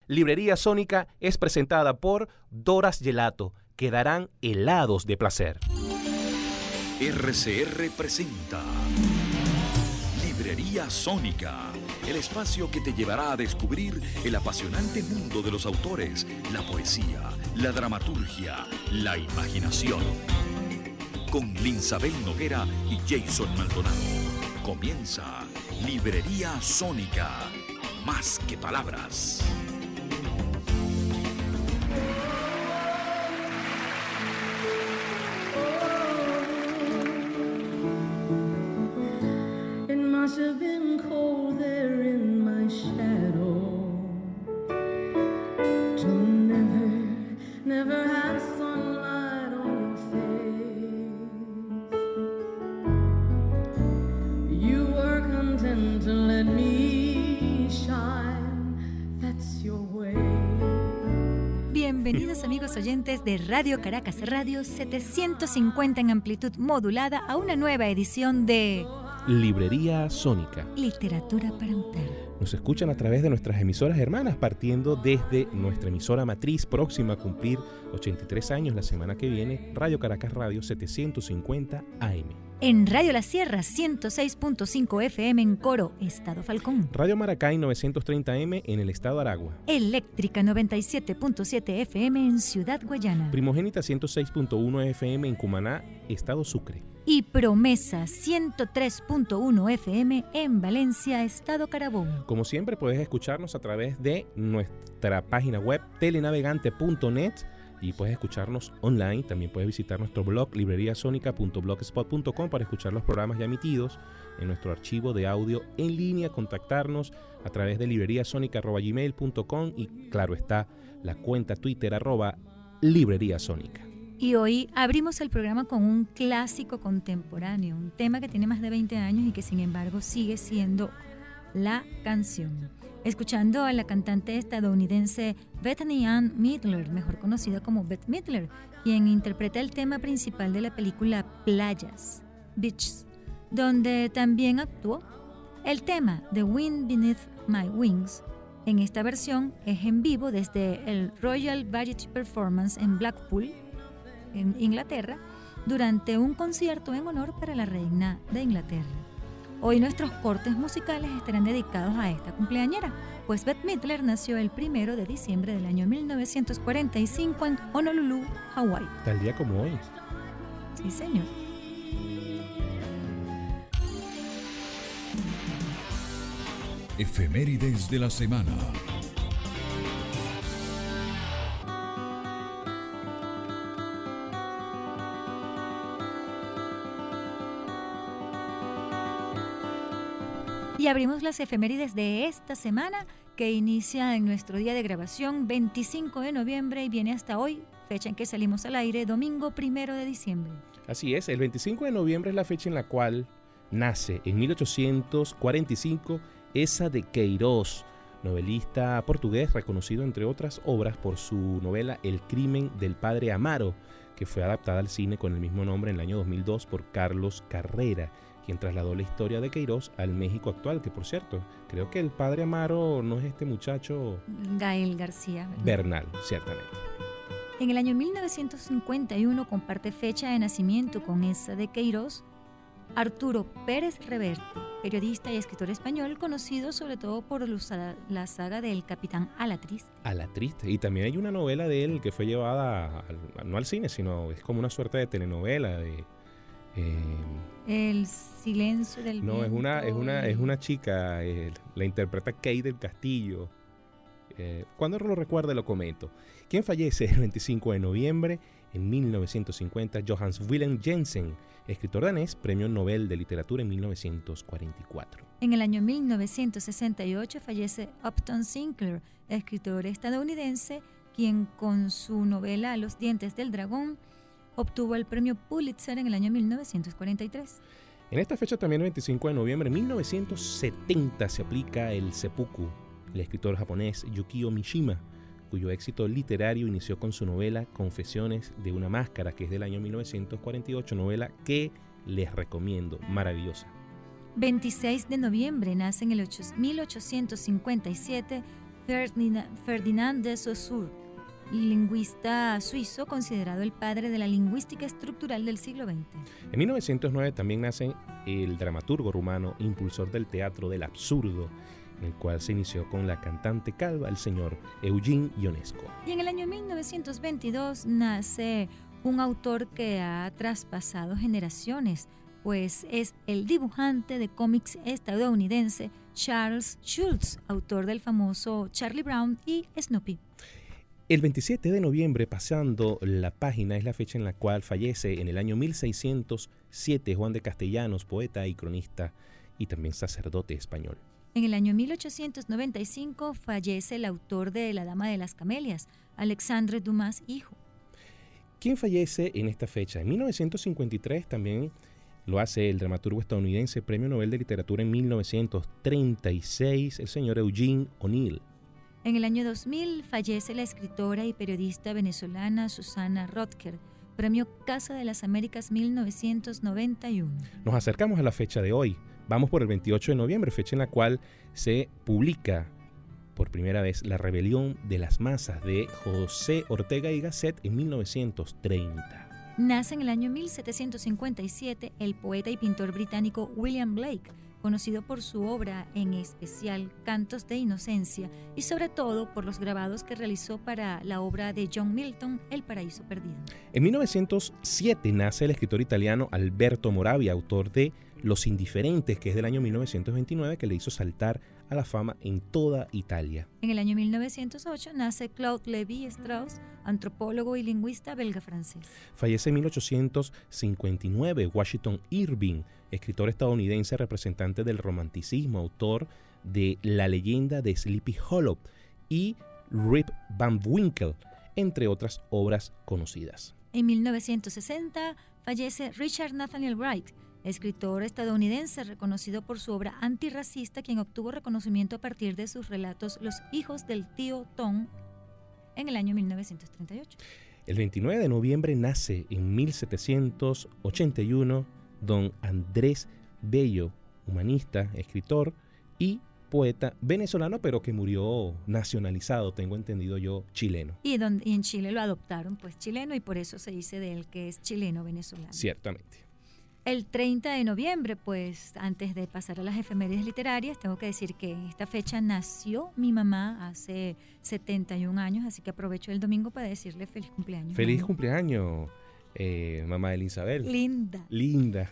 Librería Sónica es presentada por Doras Gelato, que darán helados de placer. RCR presenta Librería Sónica, el espacio que te llevará a descubrir el apasionante mundo de los autores, la poesía, la dramaturgia, la imaginación. Con Linsabel Noguera y Jason Maldonado. Comienza Librería Sónica, más que palabras. Must have been cold there in my shadow to never have sunlight on your face. You were content to let me shine, that's your way. Bienvenidos amigos oyentes de Radio Caracas Radio 750 en amplitud modulada a una nueva edición de Librería Sónica. Literatura para untar. Nos escuchan a través de nuestras emisoras hermanas, partiendo desde nuestra emisora matriz, próxima a cumplir 83 años la semana que viene, Radio Caracas Radio 750 AM. En Radio La Sierra 106.5 FM en Coro, Estado Falcón. Radio Maracay 930 M en el Estado Aragua. Eléctrica 97.7 FM en Ciudad Guayana. Primogénita 106.1 FM en Cumaná, Estado Sucre. Y Promesa 103.1 FM en Valencia, Estado Carabobo. Como siempre puedes escucharnos a través de nuestra página web telenavegante.net y puedes escucharnos online. También puedes visitar nuestro blog libreriasonica.blogspot.com para escuchar los programas ya emitidos en nuestro archivo de audio en línea, contactarnos a través de libreriasonica@gmail.com y claro está la cuenta Twitter @libreriasonica. Y hoy abrimos el programa con un clásico contemporáneo, un tema que tiene más de 20 años y que sin embargo sigue siendo la canción. Escuchando a la cantante estadounidense Bethany Ann Midler, mejor conocida como Bette Midler, quien interpreta el tema principal de la película Playas, Beaches, donde también actuó. El tema The Wind Beneath My Wings, en esta versión, es en vivo desde el Royal Variety Performance en Blackpool, en Inglaterra, durante un concierto en honor para la reina de Inglaterra. Hoy nuestros cortes musicales estarán dedicados a esta cumpleañera, pues Bette Midler nació el 1 de diciembre del año 1945 en Honolulu, Hawái. Tal día como hoy. Sí, señor. Efemérides de la semana. Y abrimos las efemérides de esta semana, que inicia en nuestro día de grabación, 25 de noviembre, y viene hasta hoy, fecha en que salimos al aire, domingo 1 de diciembre. Así es, el 25 de noviembre es la fecha en la cual nace, en 1845, Eça de Queiroz, novelista portugués reconocido, entre otras obras, por su novela El crimen del padre Amaro, que fue adaptada al cine con el mismo nombre en el año 2002 por Carlos Carrera, quien trasladó la historia de Queiroz al México actual, que por cierto, creo que el padre Amaro no es este muchacho Gael García Bernal, ciertamente. En el año 1951 comparte fecha de nacimiento con Eça de Queiroz Arturo Pérez Reverte, periodista y escritor español, conocido sobre todo por la saga del Capitán Alatriste. Alatriste, y también hay una novela de él que fue llevada no al cine, sino es como una suerte de telenovela de El silencio del viento. No, es una chica, la interpreta Kate del Castillo. Cuando lo recuerde lo comento. ¿Quién fallece el 25 de noviembre? En 1950, Johannes Willem Jensen, escritor danés, premio Nobel de Literatura en 1944. En el año 1968 fallece Upton Sinclair, escritor estadounidense, quien con su novela Los dientes del dragón obtuvo el premio Pulitzer en el año 1943. En esta fecha también, el 25 de noviembre de 1970, se aplica el seppuku, el escritor japonés Yukio Mishima, cuyo éxito literario inició con su novela Confesiones de una máscara, que es del año 1948, novela que les recomiendo, maravillosa. 26 de noviembre nace en el 1857 Ferdinand de Saussure, lingüista suizo considerado el padre de la lingüística estructural del siglo XX. En 1909 también nace el dramaturgo rumano, impulsor del teatro del absurdo, en el cual se inició con la cantante calva, el señor Eugene Ionesco. Y en el año 1922 nace un autor que ha traspasado generaciones, pues es el dibujante de cómics estadounidense Charles Schulz, autor del famoso Charlie Brown y Snoopy. El 27 de noviembre, pasando la página, es la fecha en la cual fallece en el año 1607 Juan de Castellanos, poeta y cronista y también sacerdote español. En el año 1895 fallece el autor de La Dama de las Camelias, Alexandre Dumas hijo. ¿Quién fallece en esta fecha? En 1953 también lo hace el dramaturgo estadounidense, Premio Nobel de Literatura en 1936, el señor Eugene O'Neill. En el año 2000 fallece la escritora y periodista venezolana Susana Rotker, Premio Casa de las Américas 1991. Nos acercamos a la fecha de hoy. Vamos por el 28 de noviembre, fecha en la cual se publica por primera vez La Rebelión de las Masas de José Ortega y Gasset en 1930. Nace en el año 1757 el poeta y pintor británico William Blake, conocido por su obra, en especial Cantos de Inocencia, y sobre todo por los grabados que realizó para la obra de John Milton, El Paraíso Perdido. En 1907 nace el escritor italiano Alberto Moravia, autor de Los Indiferentes, que es del año 1929, que le hizo saltar a la fama en toda Italia. En el año 1908 nace Claude Lévi-Strauss, antropólogo y lingüista belga-francés. Fallece en 1859 Washington Irving, escritor estadounidense representante del romanticismo, autor de La leyenda de Sleepy Hollow y Rip Van Winkle, entre otras obras conocidas. En 1960 fallece Richard Nathaniel Wright, escritor estadounidense reconocido por su obra antirracista, quien obtuvo reconocimiento a partir de sus relatos Los hijos del tío Tom en el año 1938. El 29 de noviembre nace en 1781 don Andrés Bello, humanista, escritor y poeta venezolano, pero que murió nacionalizado, tengo entendido yo, chileno. Y en Chile lo adoptaron pues chileno, y por eso se dice de él que es chileno-venezolano. Ciertamente. El 30 de noviembre, pues antes de pasar a las efemérides literarias, tengo que decir que en esta fecha nació mi mamá hace 71 años, así que aprovecho el domingo para decirle feliz cumpleaños. Feliz cumpleaños, mamá de Isabel. Linda.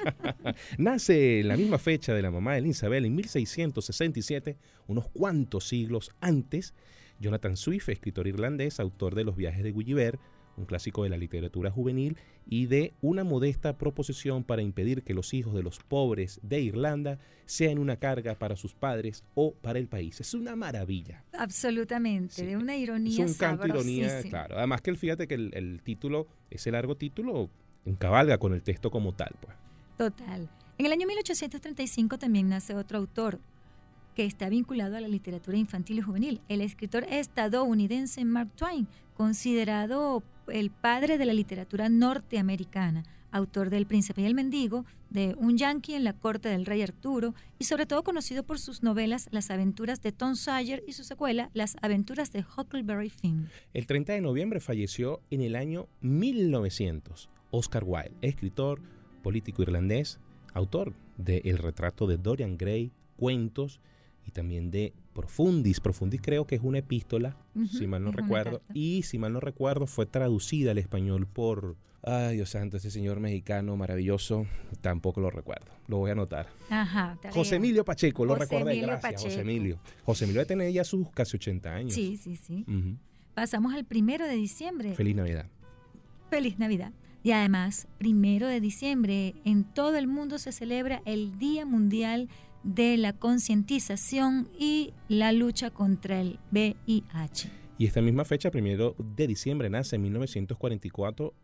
Nace en la misma fecha de la mamá de Isabel, en 1667, unos cuantos siglos antes, Jonathan Swift, escritor irlandés, autor de Los viajes de Gulliver, un clásico de la literatura juvenil, y de Una modesta proposición para impedir que los hijos de los pobres de Irlanda sean una carga para sus padres o para el país. Es una maravilla. Absolutamente, sí. De una ironía es un canto ironía, claro. Además que fíjate que el título, ese largo título, encabalga con el texto como tal, pues. Total. En el año 1835 también nace otro autor que está vinculado a la literatura infantil y juvenil, el escritor estadounidense Mark Twain, considerado el padre de la literatura norteamericana, autor de El príncipe y el mendigo, de Un yanqui en la corte del rey Arturo, y sobre todo conocido por sus novelas Las aventuras de Tom Sawyer y su secuela Las aventuras de Huckleberry Finn. El 30 de noviembre falleció en el año 1900 Oscar Wilde, escritor, político irlandés, autor de El retrato de Dorian Gray, cuentos, y también de Profundis. Profundis creo que es una epístola, si mal no recuerdo, y si mal no recuerdo fue traducida al español por, ay Dios santo, ese señor mexicano maravilloso, tampoco lo recuerdo, lo voy a anotar. Ajá, José Emilio Pacheco, lo recordé, gracias, Pacheco. José Emilio. José Emilio debe tener ya sus casi 80 años. Sí. Pasamos al 1 de diciembre. Feliz Navidad. Feliz Navidad. Y además, 1 de diciembre, en todo el mundo se celebra el Día Mundial de la Concientización y la lucha contra el VIH. Y esta misma fecha, 1 de diciembre, nace en 1944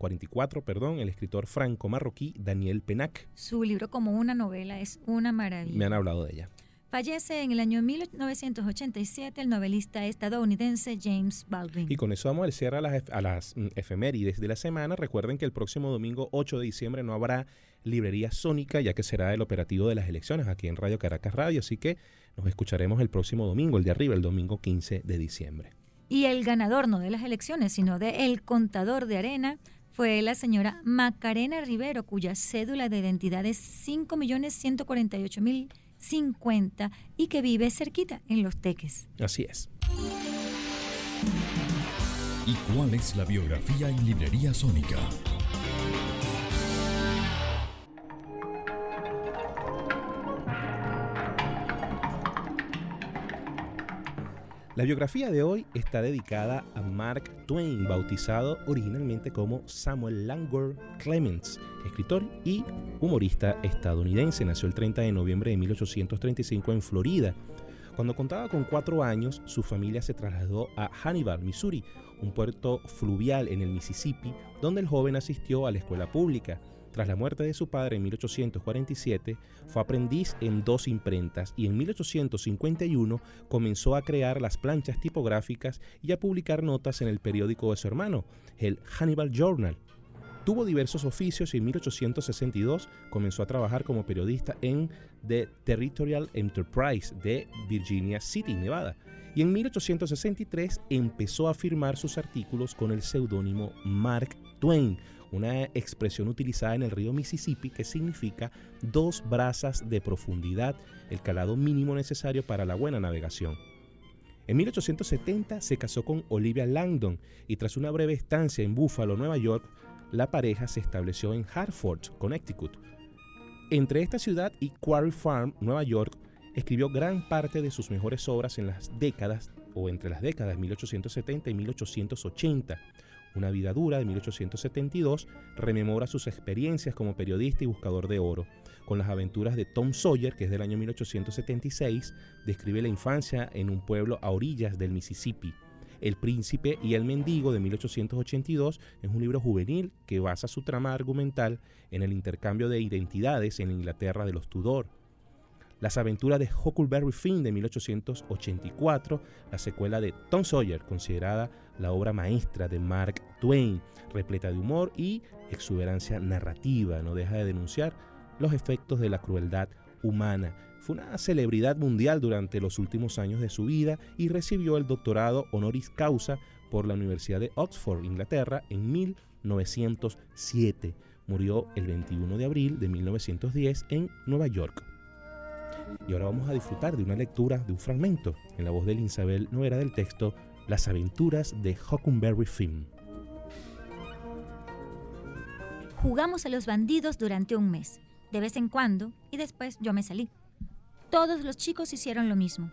el escritor franco-marroquí Daniel Pennac. Su libro Como una novela es una maravilla. Me han hablado de ella. Fallece en el año 1987 el novelista estadounidense James Baldwin. Y con eso vamos al cierre a las efemérides de la semana. Recuerden que el próximo domingo 8 de diciembre no habrá librería sónica, ya que será el operativo de las elecciones aquí en Radio Caracas Radio. Así que Nos escucharemos el próximo domingo, el de arriba, el domingo 15 de diciembre. Y el ganador, no de las elecciones, sino de El Contador de Arena, fue la señora Macarena Rivero, cuya cédula de identidad es 5.148.050 y que vive cerquita en Los Teques. Así es. ¿Y cuál es la biografía en Librería Sónica? La biografía de hoy está dedicada a Mark Twain, bautizado originalmente como Samuel Langford Clemens, escritor y humorista estadounidense. Nació el 30 de noviembre de 1835 en Florida. Cuando contaba con 4 años, su familia se trasladó a Hannibal, Missouri, un puerto fluvial en el Mississippi, donde el joven asistió a la escuela pública. Tras la muerte de su padre en 1847, fue aprendiz en 2 imprentas y en 1851 comenzó a crear las planchas tipográficas y a publicar notas en el periódico de su hermano, el Hannibal Journal. Tuvo diversos oficios y en 1862 comenzó a trabajar como periodista en The Territorial Enterprise de Virginia City, Nevada. Y en 1863 empezó a firmar sus artículos con el seudónimo Mark Twain, una expresión utilizada en el río Mississippi que significa 2 brazas de profundidad, el calado mínimo necesario para la buena navegación. En 1870 se casó con Olivia Langdon y tras una breve estancia en Buffalo, Nueva York, la pareja se estableció en Hartford, Connecticut. Entre esta ciudad y Quarry Farm, Nueva York, escribió gran parte de sus mejores obras en las décadas o entre las décadas 1870 y 1880. Una vida dura de 1872 rememora sus experiencias como periodista y buscador de oro. Con las aventuras de Tom Sawyer, que es del año 1876, describe la infancia en un pueblo a orillas del Mississippi. El príncipe y el mendigo de 1882 es un libro juvenil que basa su trama argumental en el intercambio de identidades en Inglaterra de los Tudor. Las aventuras de Huckleberry Finn de 1884, la secuela de Tom Sawyer, considerada la obra maestra de Mark Twain, repleta de humor y exuberancia narrativa, no deja de denunciar los efectos de la crueldad humana. Fue una celebridad mundial durante los últimos años de su vida y recibió el doctorado honoris causa por la Universidad de Oxford, Inglaterra, en 1907. Murió el 21 de abril de 1910 en Nueva York. Y ahora vamos a disfrutar de una lectura de un fragmento en la voz de Isabel Noguera del texto Las aventuras de Huckleberry Finn. Jugamos a los bandidos durante un mes, de vez en cuando, y después yo me salí. Todos los chicos hicieron lo mismo.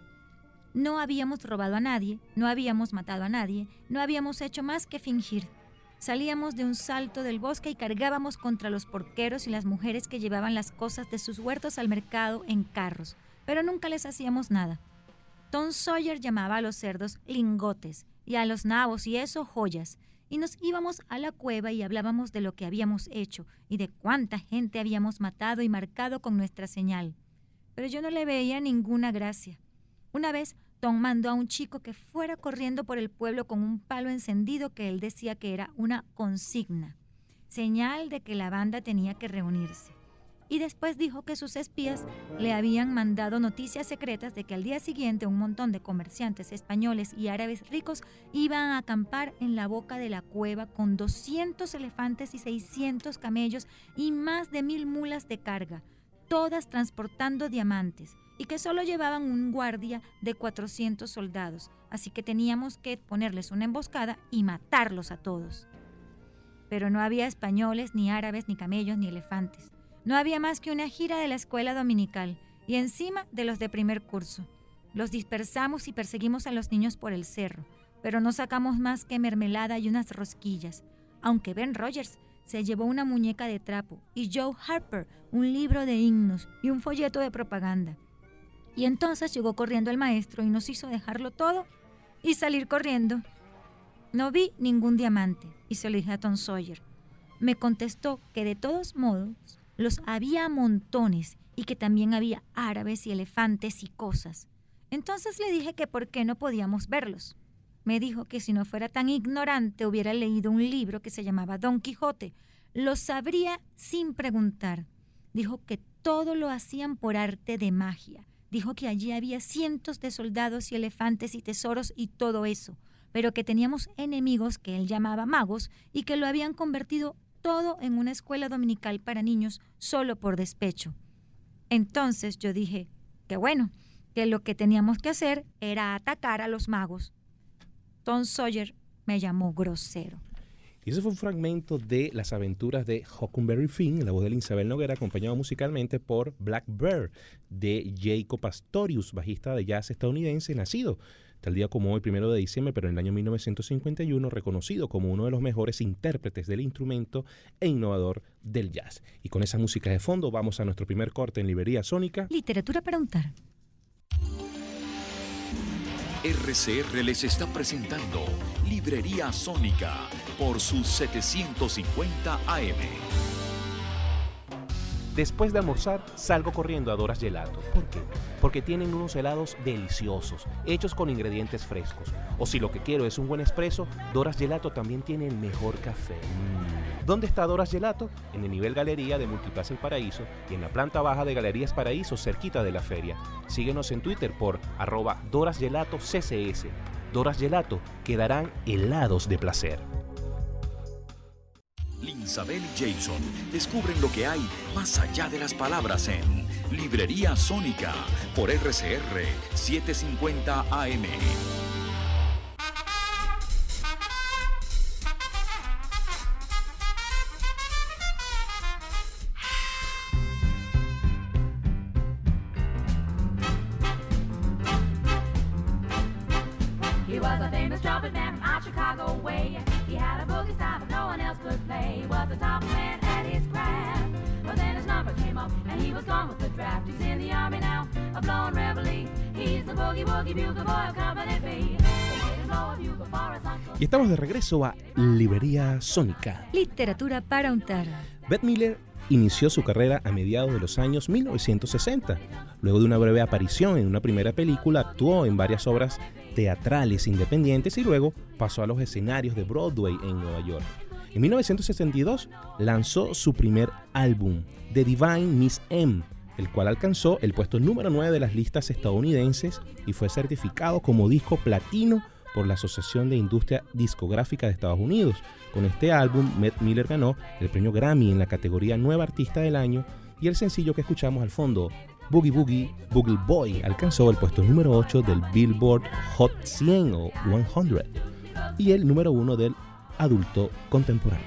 No habíamos robado a nadie, no habíamos matado a nadie, no habíamos hecho más que fingir. Salíamos de un salto del bosque y cargábamos contra los porqueros y las mujeres que llevaban las cosas de sus huertos al mercado en carros, pero nunca les hacíamos nada. Tom Sawyer llamaba a los cerdos lingotes y a los nabos y eso joyas, y nos íbamos a la cueva y hablábamos de lo que habíamos hecho y de cuánta gente habíamos matado y marcado con nuestra señal. Pero yo no le veía ninguna gracia. Una vez Tom mandó a un chico que fuera corriendo por el pueblo con un palo encendido que él decía que era una consigna, señal de que la banda tenía que reunirse. Y después dijo que sus espías le habían mandado noticias secretas de que al día siguiente un montón de comerciantes españoles y árabes ricos iban a acampar en la boca de la cueva con 200 elefantes y 600 camellos y más de 1000 mulas de carga, todas transportando diamantes, y que solo llevaban un guardia de 400 soldados, así que teníamos que ponerles una emboscada y matarlos a todos. Pero no había españoles, ni árabes, ni camellos, ni elefantes. No había más que una gira de la escuela dominical, y encima de los de primer curso. Los dispersamos y perseguimos a los niños por el cerro, pero no sacamos más que mermelada y unas rosquillas, aunque Ben Rogers se llevó una muñeca de trapo y Joe Harper un libro de himnos y un folleto de propaganda. Y entonces llegó corriendo el maestro y nos hizo dejarlo todo y salir corriendo. No vi ningún diamante, y se lo dije a Tom Sawyer. Me contestó que de todos modos los había a montones y que también había árabes y elefantes y cosas. Entonces le dije que por qué no podíamos verlos. Me dijo que si no fuera tan ignorante hubiera leído un libro que se llamaba Don Quijote. Lo sabría sin preguntar. Dijo que todo lo hacían por arte de magia. Dijo que allí había cientos de soldados y elefantes y tesoros y todo eso, pero que teníamos enemigos que él llamaba magos y que lo habían convertido todo en una escuela dominical para niños solo por despecho. Entonces yo dije que bueno, que lo que teníamos que hacer era atacar a los magos. Tom Sawyer me llamó grosero. Y ese fue un fragmento de las aventuras de Huckleberry Finn, la voz de Isabel Noguera, acompañado musicalmente por Black Bear, de Jaco Pastorius, bajista de jazz estadounidense, nacido tal día como hoy, 1 de diciembre, pero en el año 1951, reconocido como uno de los mejores intérpretes del instrumento e innovador del jazz. Y con esa música de fondo vamos a nuestro primer corte en Librería Sónica. Literatura para untar. RCR les está presentando Librería Sónica por sus 750 AM. Después de almorzar, salgo corriendo a Doras Gelato. ¿Por qué? Porque tienen unos helados deliciosos, hechos con ingredientes frescos. O si lo que quiero es un buen espresso, Doras Gelato también tiene el mejor café. ¿Dónde está Doras Gelato? En el nivel Galería de Multiplaza El Paraíso y en la planta baja de Galerías Paraíso, cerquita de la feria. Síguenos en Twitter por @DorasGelatoCCS. Doras Gelato, quedarán helados de placer. Linsabel y Jason descubren lo que hay más allá de las palabras en Librería Sónica por RCR 750 AM. He was a famous trumpet man from out Chicago way. He had a boogie style that no one else could play. He was the top man at his craft. But then his number came up and he was gone with the draft. He's in the army now, a blowing reveille. He's the boogie woogie bugle boy of Company B. Y estamos de regreso a Librería Sónica. Literatura para untar. Bette Midler inició su carrera a mediados de los años 1960. Luego de una breve aparición en una primera película, actuó en varias obras teatrales independientes y luego pasó a los escenarios de Broadway en Nueva York. En 1962 lanzó su primer álbum, The Divine Miss M, el cual alcanzó el puesto número 9 de las listas estadounidenses y fue certificado como disco platino por la Asociación de Industria Discográfica de Estados Unidos. Con este álbum, Bette Midler ganó el premio Grammy en la categoría Nueva Artista del Año y el sencillo que escuchamos al fondo, Boogie Boogie Boogie Boy, alcanzó el puesto número 8 del Billboard Hot 100 o 100 y el número 1 del adulto contemporáneo.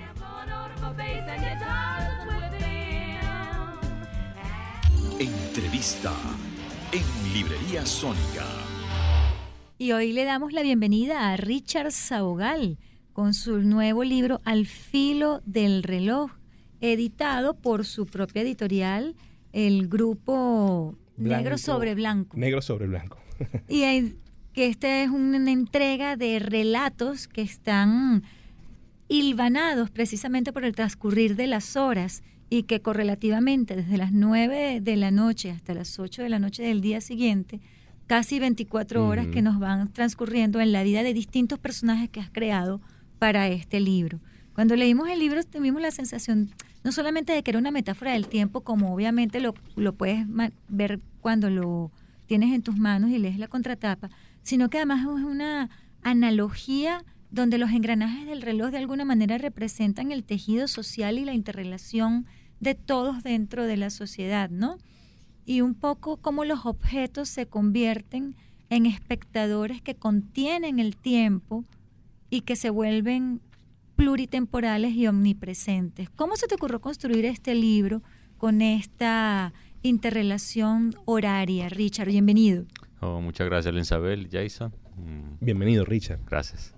Entrevista en Librería Sónica. Y hoy le damos la bienvenida a Richard Sabogal con su nuevo libro Al filo del reloj, editado por su propia editorial, el grupo Negro sobre Blanco. Negro sobre Blanco. Y que esta es una entrega de relatos que están hilvanados precisamente por el transcurrir de las horas y que correlativamente desde las 9 de la noche hasta las 8 de la noche del día siguiente, casi 24 horas que nos van transcurriendo en la vida de distintos personajes que has creado para este libro. Cuando leímos el libro tuvimos la sensación no solamente de que era una metáfora del tiempo, como obviamente lo puedes ver cuando lo tienes en tus manos y lees la contratapa, sino que además es una analogía donde los engranajes del reloj de alguna manera representan el tejido social y la interrelación de todos dentro de la sociedad, ¿no? Y un poco cómo los objetos se convierten en espectadores que contienen el tiempo y que se vuelven pluritemporales y omnipresentes. ¿Cómo se te ocurrió construir este libro con esta interrelación horaria? Richard, bienvenido. Muchas gracias, Linsabel, Jason. Bienvenido, Richard. Gracias.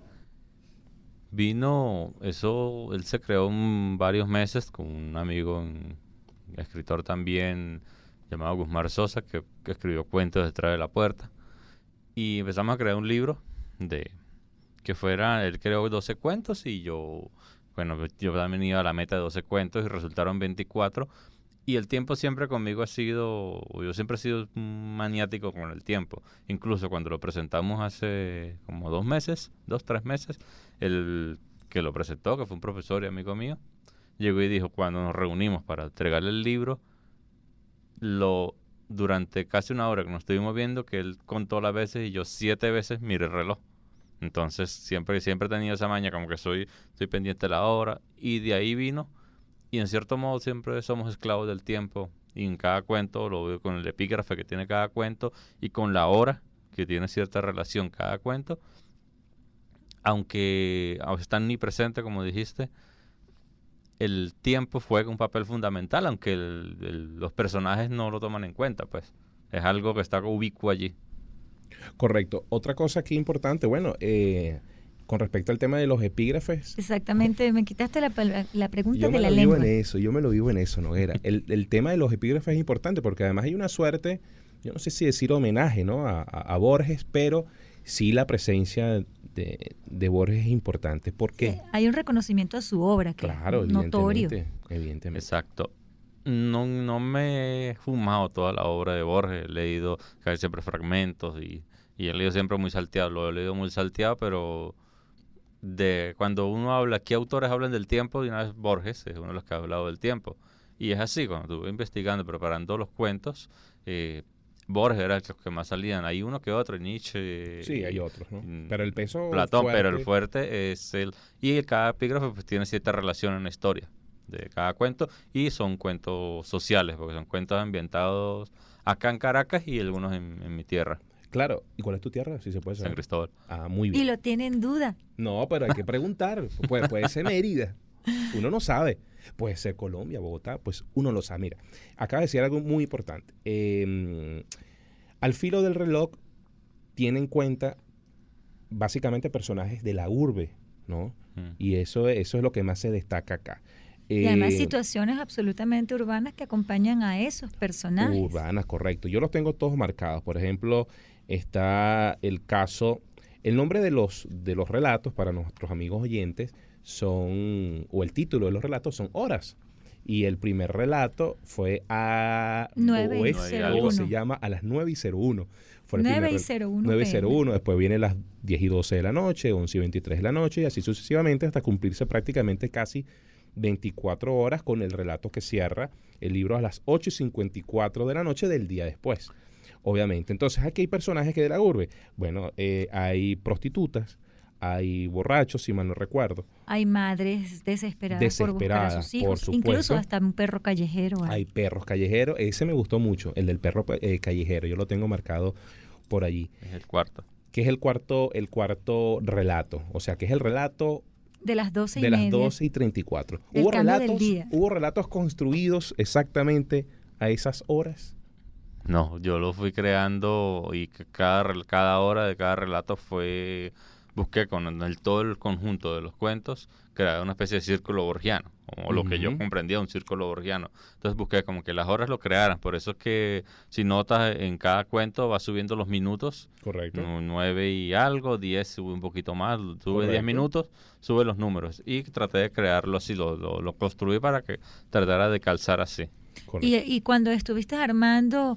Él se creó en varios meses con un amigo, escritor también, llamado Guzmán Sosa, que escribió Cuentos detrás de la puerta. Y empezamos a crear un libro él creó 12 cuentos y yo también iba a la meta de 12 cuentos y resultaron 24. Y el tiempo siempre conmigo yo siempre he sido maniático con el tiempo. Incluso cuando lo presentamos hace como 3 meses, el que lo presentó, que fue un profesor y amigo mío, llegó y dijo, cuando nos reunimos para entregarle el libro, lo durante casi una hora que nos estuvimos viendo, que él contó las veces y yo 7 veces miré el reloj. Entonces siempre he tenido esa maña, como que estoy pendiente de la hora, y de ahí vino. Y en cierto modo siempre somos esclavos del tiempo, y en cada cuento lo veo con el epígrafe que tiene cada cuento y con la hora que tiene cierta relación cada cuento, aunque está omnipresente, como dijiste. El tiempo juega un papel fundamental, aunque los personajes no lo toman en cuenta, pues es algo que está ubicuo allí. Correcto. Otra cosa aquí importante, bueno, con respecto al tema de los epígrafes. Exactamente, me quitaste la pregunta Yo de me la lo vivo lengua. en eso, yo me lo vivo en eso, Noguera. El tema de los epígrafes es importante porque además hay una suerte, yo no sé si decir homenaje, ¿no? a Borges, pero sí la presencia de Borges es importante. ¿Por qué? Hay un reconocimiento a su obra que Claro, es notorio. evidentemente. Exacto. No me he fumado toda la obra de Borges, he leído casi siempre fragmentos y he leído siempre muy salteado, lo he leído muy salteado, pero cuando uno habla, ¿qué autores hablan del tiempo? De una vez Borges es uno de los que ha hablado del tiempo. Y es así, cuando estuve investigando, preparando los cuentos, Borges era el que más salían. Hay uno que otro, Nietzsche. Sí, hay otros, ¿no? Pero el peso Platón, fuerte, pero el fuerte es él. Y cada epígrafe pues tiene cierta relación en la historia de cada cuento, y son cuentos sociales, porque son cuentos ambientados acá en Caracas y algunos en mi tierra, Claro. ¿Y cuál es tu tierra? Si se puede San saber. Cristóbal. Ah, muy Y bien. lo tiene en duda. No, pero hay que preguntar. Puede ser Mérida. Uno no sabe. Puede ser Colombia, Bogotá. Pues uno lo sabe. Mira, acaba de decir algo muy importante. Al filo del reloj tiene en cuenta básicamente personajes de la urbe, ¿no? Y eso es lo que más se destaca acá. Y además situaciones absolutamente urbanas que acompañan a esos personajes. Urbanas, correcto. Yo los tengo todos marcados. Por ejemplo, está el caso, el nombre de los relatos para nuestros amigos oyentes son, o el título de los relatos son Horas. Y el primer relato fue a 9:01. o se llama a las 9:01. Fue el 9:01 9:01, después viene las 10:12 de la noche, 11:23 de la noche, y así sucesivamente hasta cumplirse prácticamente casi 24 horas con el relato que cierra el libro a las 8:54 de la noche del día después. Obviamente. Entonces, aquí hay personajes que de la urbe. Bueno, hay prostitutas, hay borrachos, si mal no recuerdo. Hay madres desesperadas por buscar a sus hijos. por supuesto. Incluso hasta un perro callejero. Hay perros callejeros. Ese me gustó mucho, el del perro callejero. Yo lo tengo marcado por allí. Es el cuarto. Que es el cuarto relato. O sea, que es el relato De las 12:30. de las 12:34. El cambio del día. ¿Hubo relatos construidos exactamente a esas horas? No, yo lo fui creando y cada hora de cada relato busqué con todo el conjunto de los cuentos, crear una especie de círculo borgiano, o lo que yo comprendía un círculo borgiano. Entonces busqué como que las horas lo crearan, por eso es que si notas en cada cuento va subiendo los minutos. Correcto. 9 y algo, 10 sube un poquito más, sube Correcto. 10 minutos, sube los números. Y traté de crearlo así, lo construí para que tratara de calzar así. Correcto. Y cuando estuviste armando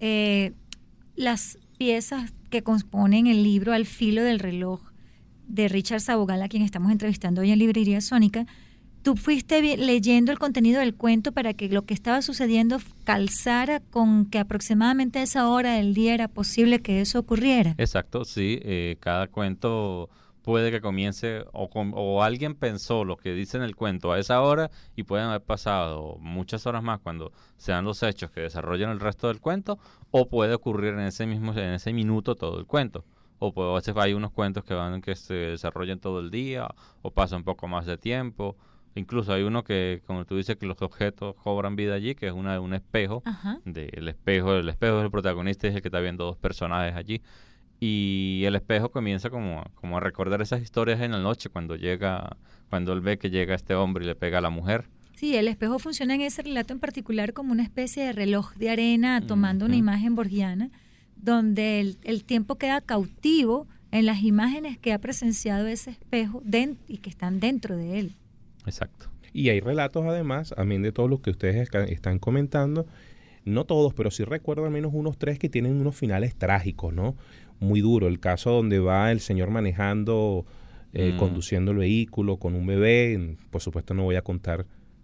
las piezas que componen el libro Al filo del reloj de Richard Sabogal, a quien estamos entrevistando hoy en Librería Sónica, tú fuiste leyendo el contenido del cuento para que lo que estaba sucediendo calzara con que aproximadamente a esa hora del día era posible que eso ocurriera. Exacto, sí. Cada cuento puede que comience o alguien pensó lo que dice en el cuento a esa hora y pueden haber pasado muchas horas más cuando sean los hechos que desarrollan el resto del cuento, o puede ocurrir en ese minuto todo el cuento. O a veces hay unos cuentos que se desarrollan todo el día o pasa un poco más de tiempo. Incluso hay uno que, como tú dices, que los objetos cobran vida allí, que es un espejo. Ajá. El espejo es el protagonista, es el que está viendo dos personajes allí. Y el espejo comienza como a recordar esas historias en la noche cuando él ve que llega este hombre y le pega a la mujer. Sí, el espejo funciona en ese relato en particular como una especie de reloj de arena tomando una imagen borgiana, donde el tiempo queda cautivo en las imágenes que ha presenciado ese espejo y que están dentro de él. Exacto. Y hay relatos además, también de todos los que ustedes están comentando, no todos, pero sí recuerdo al menos unos 3 que tienen unos finales trágicos, ¿no? Muy duro. El caso donde va el señor manejando, conduciendo el vehículo con un bebé. Por supuesto no voy a contar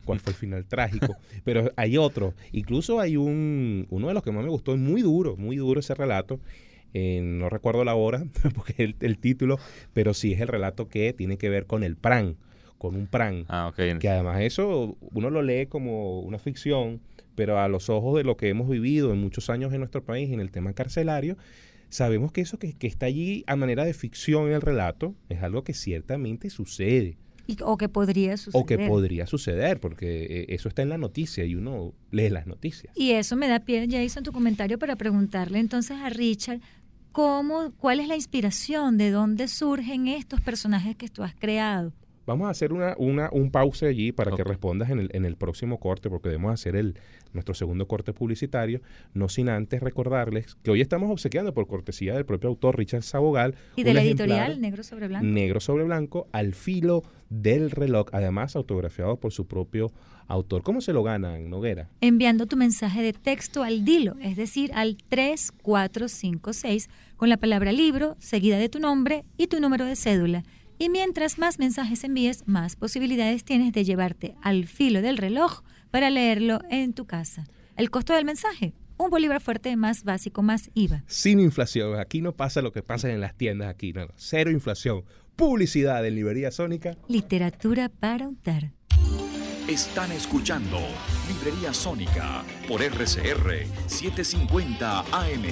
cuál fue el final trágico, pero hay otro. Incluso hay uno de los que más me gustó, muy duro ese relato. No recuerdo la hora, porque es el título, pero sí es el relato que tiene que ver con el PRAN, con un PRAN. Okay. Que además eso uno lo lee como una ficción, pero a los ojos de lo que hemos vivido en muchos años en nuestro país en el tema carcelario, sabemos que eso que está allí a manera de ficción en el relato es algo que ciertamente sucede. O que podría suceder. O que podría suceder, porque eso está en la noticia y uno lee las noticias. Y eso me da pie, Jason, tu comentario para preguntarle entonces a Richard, ¿cuál es la inspiración? ¿De dónde surgen estos personajes que tú has creado? Vamos a hacer un pause allí para que respondas en el próximo corte, porque debemos hacer nuestro segundo corte publicitario, no sin antes recordarles que hoy estamos obsequiando, por cortesía del propio autor Richard Sabogal, y de la editorial Negro sobre Blanco. Negro sobre Blanco, Al filo del reloj, además autografiado por su propio autor. ¿Cómo se lo ganan, Noguera? Enviando tu mensaje de texto al DILO, es decir, al 3456, con la palabra libro, seguida de tu nombre y tu número de cédula. Y mientras más mensajes envíes, más posibilidades tienes de llevarte Al filo del reloj para leerlo en tu casa. El costo del mensaje, un bolívar fuerte más básico, más IVA. Sin inflación, aquí no pasa lo que pasa en las tiendas aquí, no, cero inflación. Publicidad en Librería Sónica. Literatura para untar. Están escuchando Librería Sónica por RCR 750 AM.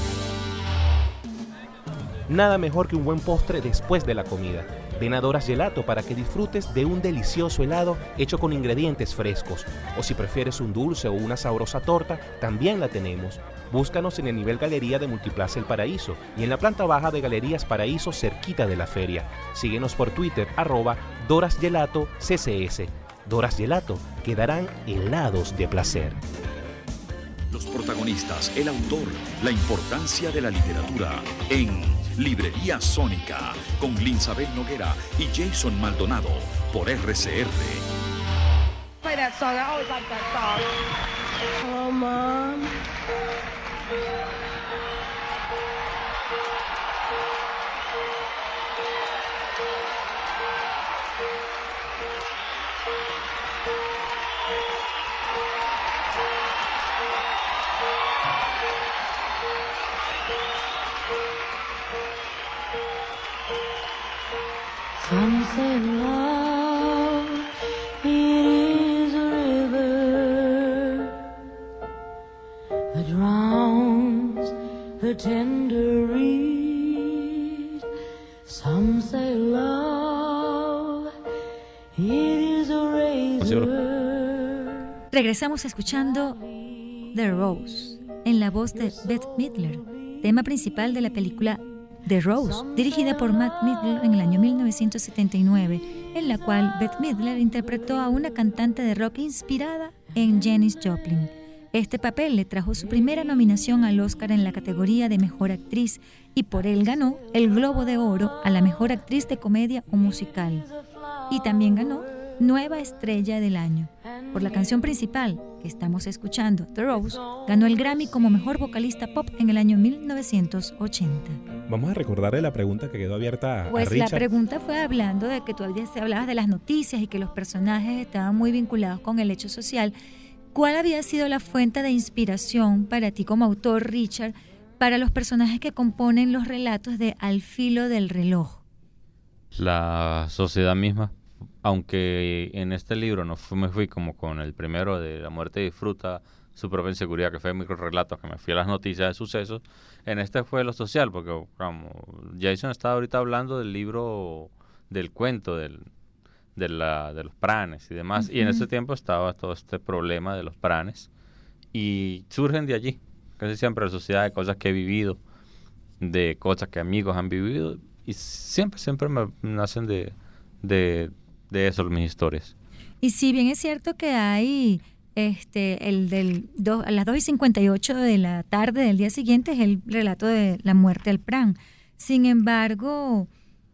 Nada mejor que un buen postre después de la comida. Ven a Doras Gelato para que disfrutes de un delicioso helado hecho con ingredientes frescos. O si prefieres un dulce o una sabrosa torta, también la tenemos. Búscanos en el nivel Galería de Multiplaza El Paraíso y en la planta baja de Galerías Paraíso cerquita de la feria. Síguenos por Twitter, @DorasGelatoCCS. Doras Gelato, quedarán helados de placer. Los protagonistas, el autor, la importancia de la literatura en Librería Sónica con Linsabel Noguera y Jason Maldonado por RCR. Play that song. I always like that song. Oh, Mom. Some say love, it is a river that drowns the tender reed. Some say love, it is a razor. Regresamos escuchando The Rose, en la voz de Bette Midler, tema principal de la película The Rose, dirigida por Matt Midler en el año 1979, en la cual Bette Midler interpretó a una cantante de rock inspirada en Janis Joplin. Este papel le trajo su primera nominación al Oscar en la categoría de Mejor Actriz y por él ganó el Globo de Oro a la Mejor Actriz de Comedia o Musical. Y también ganó Nueva Estrella del Año. Por la canción principal que estamos escuchando, The Rose, ganó el Grammy como Mejor Vocalista Pop en el año 1980. Vamos a recordarle la pregunta que quedó abierta a Pues Richard. la pregunta fue hablando de que tú hablabas de las noticias y que los personajes estaban muy vinculados con el hecho social. ¿Cuál había sido la fuente de inspiración para ti como autor, Richard, para los personajes que componen los relatos de Al filo del reloj? La sociedad misma. Aunque en este libro me fui como con el primero de La muerte disfruta su propia inseguridad, que fue microrelatos, que me fui a las noticias de sucesos, en este fue lo social, porque como Jason estaba ahorita hablando del libro, del cuento, de los pranes y demás, y en ese tiempo estaba todo este problema de los pranes, y surgen de allí, casi siempre la sociedad, de cosas que he vivido, de cosas que amigos han vivido, y siempre me nacen de eso mis historias. Y si bien es cierto que hay a las 2:58 de la tarde del día siguiente es el relato de la muerte del PRAN. Sin embargo,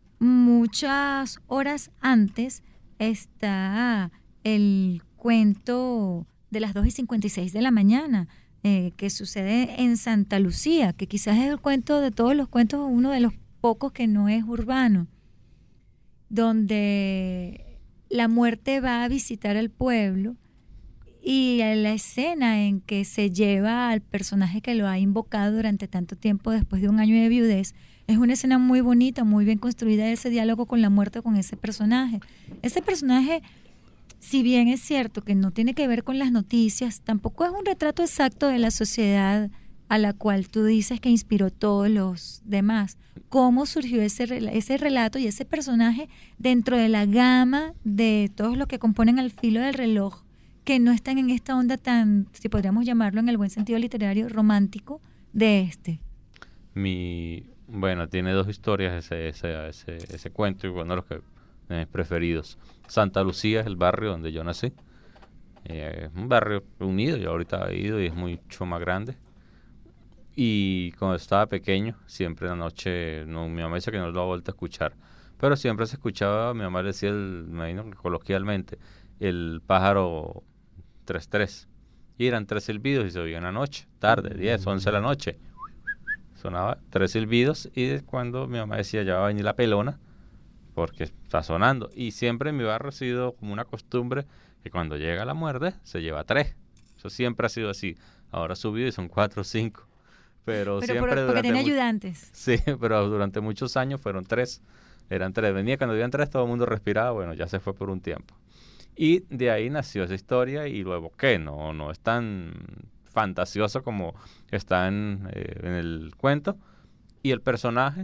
muchas horas antes está el cuento de las 2:56 de la mañana, que sucede en Santa Lucía, que quizás es el cuento de todos los cuentos, uno de los pocos que no es urbano, donde la muerte va a visitar al pueblo y la escena en que se lleva al personaje que lo ha invocado durante tanto tiempo después de un año de viudez, es una escena muy bonita, muy bien construida, ese diálogo con la muerte, con ese personaje. Ese personaje, si bien es cierto que no tiene que ver con las noticias, tampoco es un retrato exacto de la sociedad a la cual tú dices que inspiró todos los demás. ¿Cómo surgió ese relato y ese personaje dentro de la gama de todos los que componen Al filo del reloj, que no están en esta onda tan, si podríamos llamarlo en el buen sentido literario, romántico de este? Bueno, tiene dos historias ese cuento, y uno de los mis preferidos. Santa Lucía es el barrio donde yo nací. Es un barrio unido, yo ahorita he ido y es mucho más grande. Y cuando estaba pequeño, siempre en la noche, mi mamá dice que no lo ha vuelto a escuchar, pero siempre se escuchaba, mi mamá decía, me imagino que coloquialmente, el pájaro 3-3. Y eran 3 silbidos y se oía en la noche, tarde, 10, 11 de la noche. Sonaba 3 silbidos y cuando mi mamá decía, ya va a venir la pelona, porque está sonando. Y siempre en mi barrio ha sido como una costumbre que cuando llega la muerte se lleva 3. Eso siempre ha sido así. Ahora ha subido y son 4 o 5. Pero siempre porque tiene ayudantes. Sí, pero durante muchos años fueron 3. Eran 3. Venía cuando habían 3, todo el mundo respiraba. Bueno, ya se fue por un tiempo. Y de ahí nació esa historia y luego ¿qué? No es tan fantasioso como está en el cuento. Y el personaje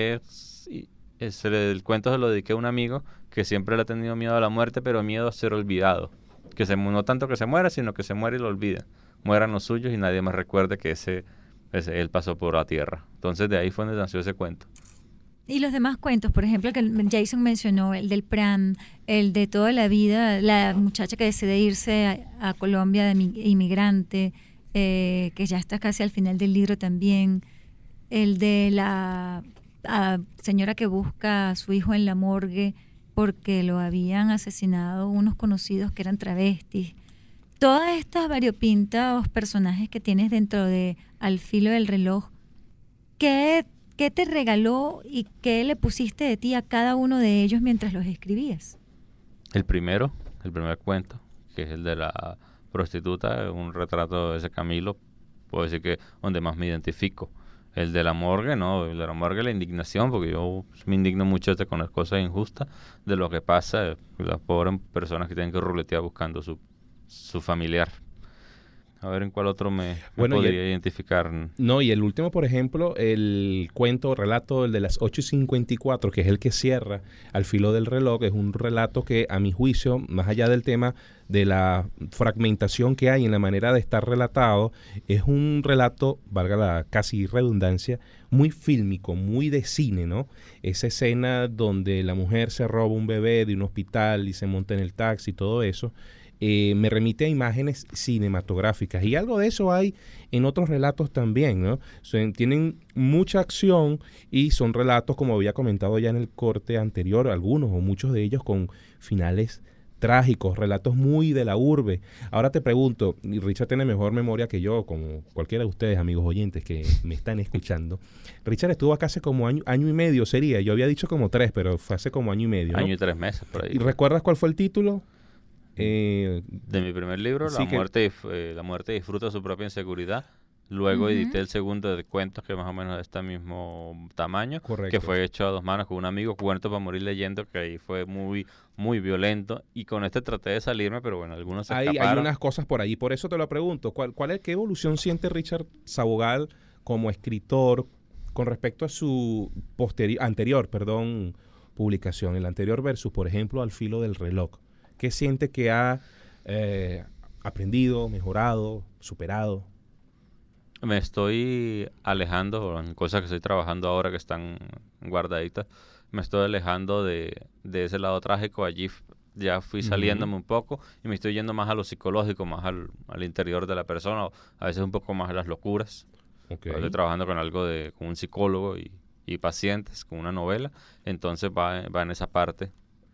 el cuento se lo dediqué a un amigo que siempre le ha tenido miedo a la muerte, pero miedo a ser olvidado. No tanto que se muera, sino que se muera y lo olvida. Mueran los suyos y nadie más recuerde que él pasó por la tierra. Entonces de ahí fue donde nació ese cuento. Y los demás cuentos, por ejemplo, el que Jason mencionó, el del Pran, el de toda la vida, la muchacha que decide irse a Colombia de inmigrante, que ya está casi al final del libro también, el de la señora que busca a su hijo en la morgue porque lo habían asesinado unos conocidos que eran travestis. Todas estas variopintos personajes que tienes dentro de Al filo del reloj, ¿qué te regaló y qué le pusiste de ti a cada uno de ellos mientras los escribías? El primer cuento, que es el de la prostituta, un retrato de ese Camilo, puedo decir que donde más me identifico. El de la morgue, no, el de la morgue, la indignación, porque yo me indigno mucho con las cosas injustas de lo que pasa, las pobres personas que tienen que ruletear buscando su familiar. A ver en cuál otro me podría identificar. No, y el último, por ejemplo, el cuento o relato, el de las 8:54, que es el que cierra Al filo del reloj, es un relato que, a mi juicio, más allá del tema de la fragmentación que hay en la manera de estar relatado, es un relato, valga la casi redundancia, muy fílmico, muy de cine, ¿no? Esa escena donde la mujer se roba un bebé de un hospital y se monta en el taxi y todo eso, me remite a imágenes cinematográficas, y algo de eso hay en otros relatos también, ¿no? Tienen mucha acción y son relatos, como había comentado ya en el corte anterior, algunos o muchos de ellos con finales trágicos, relatos muy de la urbe. Ahora te pregunto, y Richard tiene mejor memoria que yo, como cualquiera de ustedes, amigos oyentes que me están escuchando. Richard estuvo acá hace como año y medio, sería. Yo había dicho como 3, pero fue hace como año y medio, ¿no? Año y 3 meses, por ahí. ¿Y recuerdas cuál fue el título? De mi primer libro, sí, La muerte disfruta su propia inseguridad. Luego edité el segundo de cuentos, que más o menos de este mismo tamaño. Correcto. Que fue hecho a 2 manos con un amigo, Cuento para morir leyendo, que ahí fue muy, muy violento. Y con este traté de salirme, pero bueno, algunos se escaparon. Hay unas cosas por ahí, por eso te lo pregunto. ¿Qué evolución siente Richard Sabogal como escritor con respecto a su anterior publicación, el anterior versus, por ejemplo, Al filo del reloj? ¿Qué siente que ha aprendido, mejorado, superado? Me estoy alejando, en cosas que estoy trabajando ahora que están guardaditas, me estoy alejando de ese lado trágico. Allí ya fui saliéndome un poco y me estoy yendo más a lo psicológico, más al interior de la persona, a veces un poco más a las locuras. Okay. Estoy trabajando con algo con un psicólogo y pacientes, con una novela, entonces va en esa parte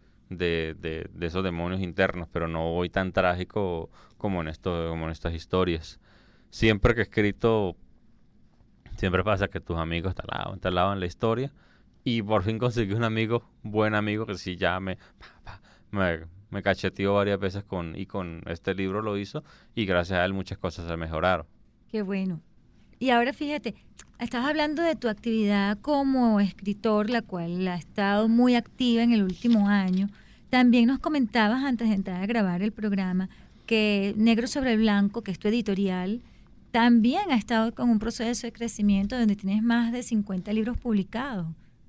de esos demonios internos, pero no voy tan trágico como en estas historias. Siempre que he escrito, siempre pasa que tus amigos te alaban la historia, y por fin conseguí un buen amigo, que sí ya me me cacheteó varias veces con este libro lo hizo, y gracias a él muchas cosas se mejoraron. Qué bueno. Y ahora fíjate, estás hablando de tu actividad como escritor, la cual ha estado muy activa en el último año. También nos comentabas antes de entrar a grabar el programa que Negro sobre Blanco, que es tu editorial, también ha estado con un proceso de crecimiento donde tienes más de 50 libros publicados.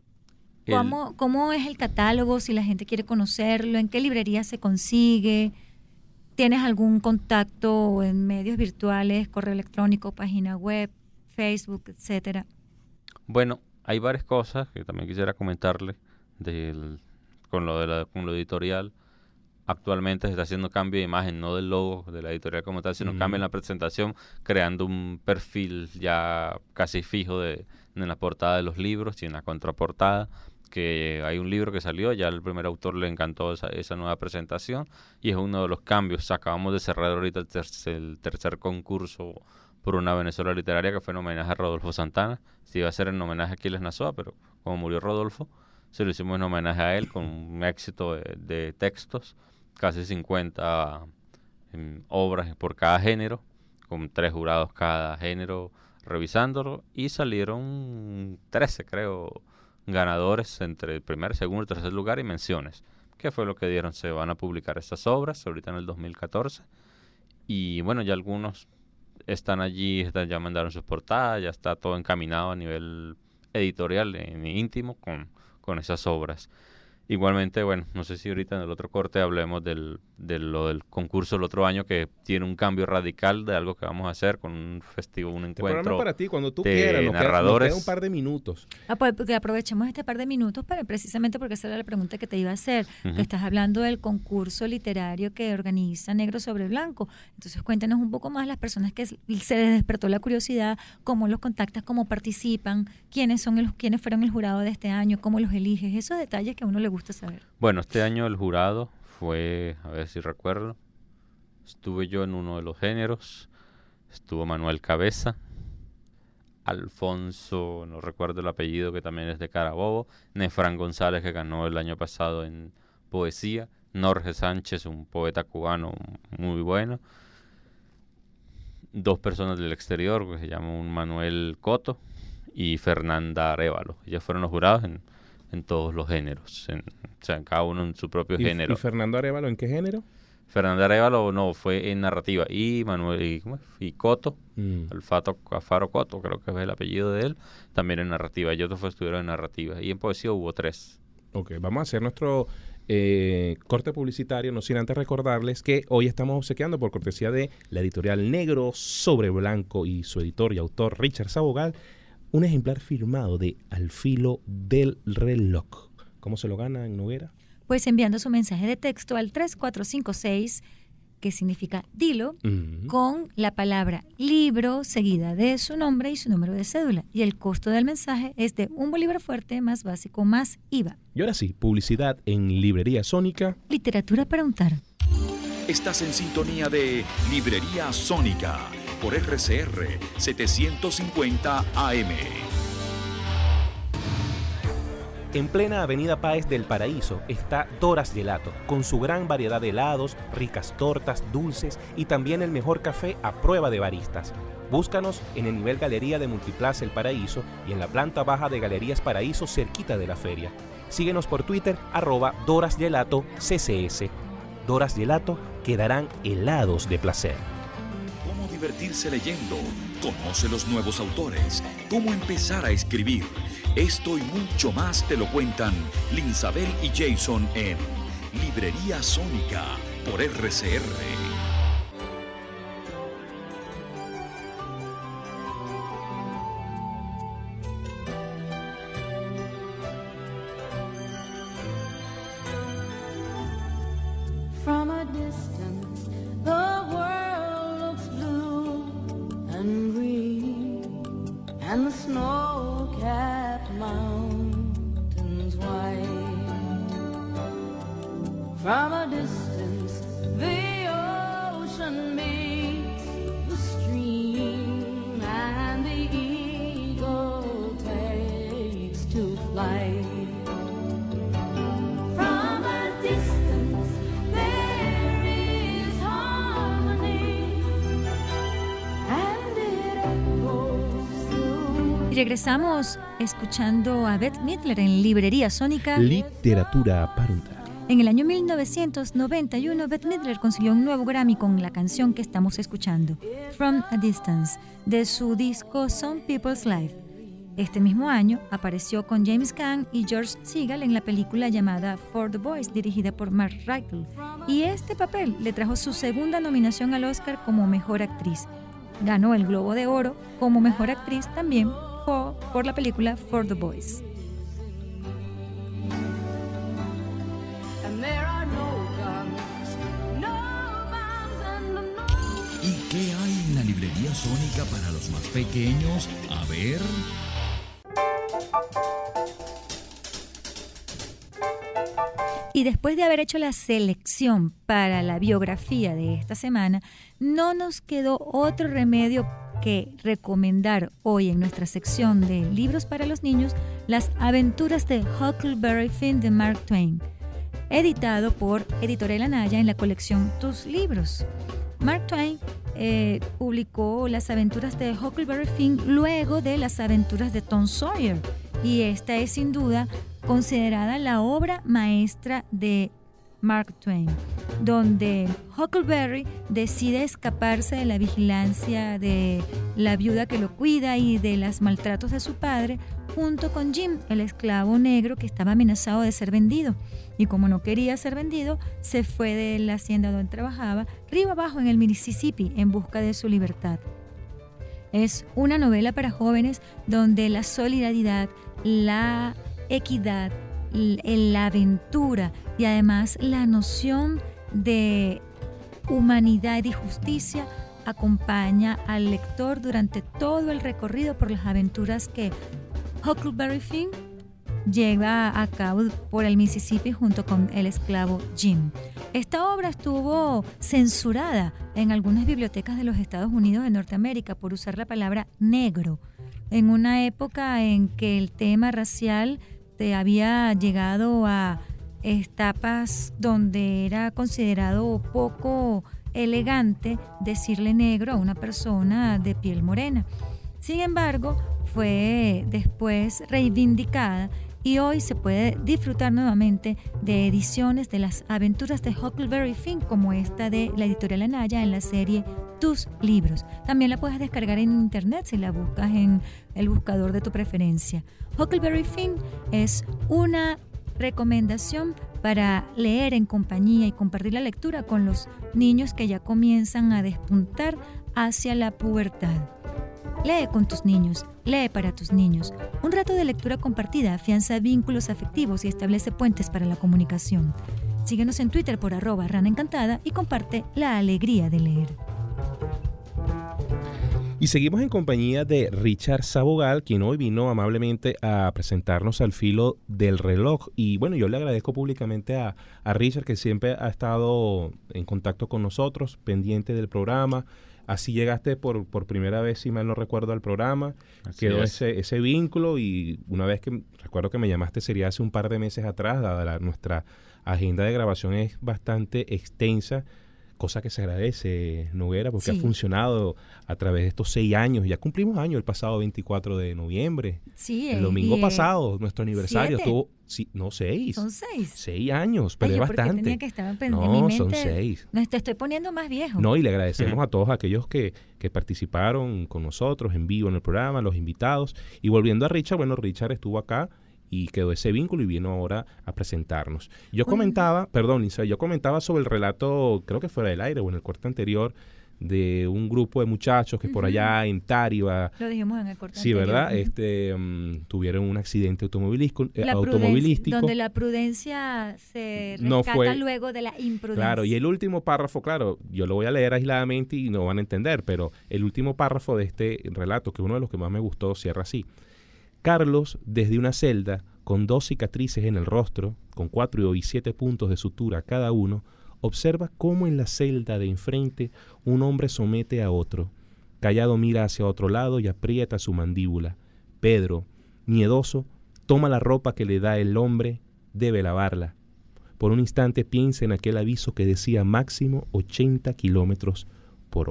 ¿Cómo es el catálogo? Si la gente quiere conocerlo, ¿en qué librería se consigue? ¿Tienes algún contacto en medios virtuales, correo electrónico, página web, Facebook, etcétera? Bueno, hay varias cosas que también quisiera comentarle con lo editorial. Actualmente se está haciendo cambio de imagen, no del logo de la editorial como tal, sino cambio en la presentación, creando un perfil ya casi fijo en la portada de los libros y en la contraportada, que hay un libro que salió, ya el primer autor le encantó esa nueva presentación, y es uno de los cambios. Acabamos de cerrar ahorita el tercer concurso por una Venezuela literaria, que fue en homenaje a Rodolfo Santana. Se iba a hacer en homenaje a Aquiles Nazoa, pero como murió Rodolfo, se lo hicimos en homenaje a él, con un éxito de textos, casi 50 obras por cada género, con 3 jurados cada género revisándolo, y salieron 13, creo, ganadores entre el primer, segundo y tercer lugar, y menciones. ¿Qué fue lo que dieron? Se van a publicar estas obras ahorita en el 2014, y bueno, ya algunos están allí, ya mandaron sus portadas, ya está todo encaminado a nivel editorial, íntimo, con esas obras. Igualmente, bueno, no sé si ahorita en el otro corte hablemos del concurso del otro año, que tiene un cambio radical de algo que vamos a hacer con un festivo, un encuentro. El programa para ti, cuando tú de quieras, narradores. Nos queda un par de minutos. Pues porque aprovechemos este par de minutos precisamente porque esa era la pregunta que te iba a hacer, que estás hablando del concurso literario que organiza Negro sobre Blanco. Entonces cuéntanos un poco más, las personas que se les despertó la curiosidad, cómo los contactas, cómo participan, quiénes fueron el jurado de este año, cómo los eliges, esos detalles que a uno le gusta saber. Bueno, este año el jurado fue, a ver si recuerdo, estuve yo en uno de los géneros, estuvo Manuel Cabeza, Alfonso, no recuerdo el apellido, que también es de Carabobo, Nefrán González, que ganó el año pasado en poesía, Norge Sánchez, un poeta cubano muy bueno, 2 personas del exterior, que se llaman Manuel Coto y Fernanda Arévalo. Ellos fueron los jurados en todos los géneros, o sea, cada uno en su propio género. ¿Y Fernando Arévalo en qué género? Fernando Arévalo no, fue en narrativa. Y Manuel y Coto, Alfaro Coto, creo que es el apellido de él, también en narrativa. Ellos estuvieron en narrativa. Y en poesía hubo 3. Ok, vamos a hacer nuestro corte publicitario, no sin antes recordarles que hoy estamos obsequiando, por cortesía de la editorial Negro sobre Blanco y su editor y autor Richard Sabogal, un ejemplar firmado de Al filo del reloj. ¿Cómo se lo gana en Noguera? Pues enviando su mensaje de texto al 3456, que significa dilo, con la palabra libro seguida de su nombre y su número de cédula. Y el costo del mensaje es de un bolívar fuerte más básico más IVA. Y ahora sí, publicidad en Librería Sónica. Literatura para untar. Estás en sintonía de Librería Sónica por RCR 750 AM. En plena avenida Páez del Paraíso está Doras Gelato, con su gran variedad de helados, ricas tortas, dulces y también el mejor café a prueba de baristas. Búscanos en el nivel Galería de Multiplaza El Paraíso y en la planta baja de Galerías Paraíso, cerquita de la feria. Síguenos por Twitter, @DorasGelatoCCS. Doras Gelato, quedarán helados de placer. ¿Cómo divertirse leyendo? Conoce los nuevos autores. ¿Cómo empezar a escribir? Esto y mucho más te lo cuentan Linsabel y Jason en Librería Sónica por RCR. From a distance, the world looks blue and green, and the snow-capped mountains white. From a distance, the ocean meets the stream, and the eagle takes to flight. From a distance, they regresamos escuchando a Bette Midler en Librería Sónica. Literatura para untar. En el año 1991, Bette Midler consiguió un nuevo Grammy con la canción que estamos escuchando, From a Distance, de su disco Some People's Life. Este mismo año apareció con James Caan y George Segal en la película llamada For the Boys, dirigida por Mark Rickle, y este papel le trajo su segunda nominación al Oscar como Mejor Actriz. Ganó el Globo de Oro como Mejor Actriz también por la película For the Boys. ¿Y qué hay en la librería Sónica para los más pequeños? A ver. Y después de haber hecho la selección para la biografía de esta semana, no nos quedó otro remedio que recomendar hoy en nuestra sección de libros para los niños, Las aventuras de Huckleberry Finn de Mark Twain, editado por Editorial Anaya en la colección Tus Libros. Mark Twain publicó Las aventuras de Huckleberry Finn luego de Las aventuras de Tom Sawyer, y esta es sin duda considerada la obra maestra de Mark Twain, donde Huckleberry decide escaparse de la vigilancia de la viuda que lo cuida y de los maltratos de su padre, junto con Jim, el esclavo negro que estaba amenazado de ser vendido. Y como no quería ser vendido, se fue de la hacienda donde trabajaba, río abajo en el Mississippi, en busca de su libertad. Es una novela para jóvenes donde la solidaridad, la equidad, la aventura y además la noción de humanidad y justicia acompaña al lector durante todo el recorrido por las aventuras que Huckleberry Finn lleva a cabo por el Mississippi junto con el esclavo Jim. Esta obra estuvo censurada en algunas bibliotecas de los Estados Unidos de Norteamérica por usar la palabra negro, en una época en que el tema racial había llegado a etapas donde era considerado poco elegante decirle negro a una persona de piel morena. Sin embargo, fue después reivindicada y hoy se puede disfrutar nuevamente de ediciones de Las aventuras de Huckleberry Finn, como esta de la Editorial Anaya en la serie Tus Libros. También la puedes descargar en internet si la buscas en el buscador de tu preferencia. Huckleberry Finn es una recomendación para leer en compañía y compartir la lectura con los niños que ya comienzan a despuntar hacia la pubertad. Lee con tus niños, lee para tus niños. Un rato de lectura compartida afianza vínculos afectivos y establece puentes para la comunicación. Síguenos en Twitter por @RanaEncantada y comparte la alegría de leer. Y seguimos en compañía de Richard Sabogal, quien hoy vino amablemente a presentarnos Al filo del reloj. Y bueno, yo le agradezco públicamente a Richard, que siempre ha estado en contacto con nosotros, pendiente del programa. Así llegaste por primera vez, si mal no recuerdo, al programa. Así quedó es. ese vínculo, y una vez que recuerdo que me llamaste sería hace un par de meses atrás, dada nuestra agenda de grabación es bastante extensa, cosa que se agradece, Noguera, porque Sí. ha funcionado a través de estos 6 años. Ya cumplimos años el pasado 24 de noviembre. Sí, El domingo y, pasado, nuestro aniversario 7. estuvo... Sí, no, 6. Son 6. 6 años, pero Ay, es ¿por qué bastante. tenía que estar en mi No, mente? son 6. No, te estoy poniendo más viejo. No, y le agradecemos a todos aquellos que participaron con nosotros en vivo en el programa, los invitados. Y volviendo a Richard, bueno, Richard estuvo acá y quedó ese vínculo y vino ahora a presentarnos. Yo comentaba, perdón, Lisa, yo comentaba sobre el relato, creo que fuera del aire o en el corte anterior, de un grupo de muchachos que por allá en Táriba, Lo dijimos en el corte sí, anterior. ¿verdad? Tuvieron un accidente automovilístico. Donde la prudencia se rescata No fue- luego de la imprudencia. Claro, y el último párrafo, claro, yo lo voy a leer aisladamente y no van a entender, pero el último párrafo de este relato, que uno de los que más me gustó, cierra así. Carlos, desde una celda, con 2 cicatrices en el rostro, con 4 y 7 puntos de sutura cada uno, observa cómo en la celda de enfrente un hombre somete a otro. Callado mira hacia otro lado y aprieta su mandíbula. Pedro, miedoso, toma la ropa que le da el hombre, debe lavarla. Por un instante piensa en aquel aviso que decía máximo 80 kilómetros por hora.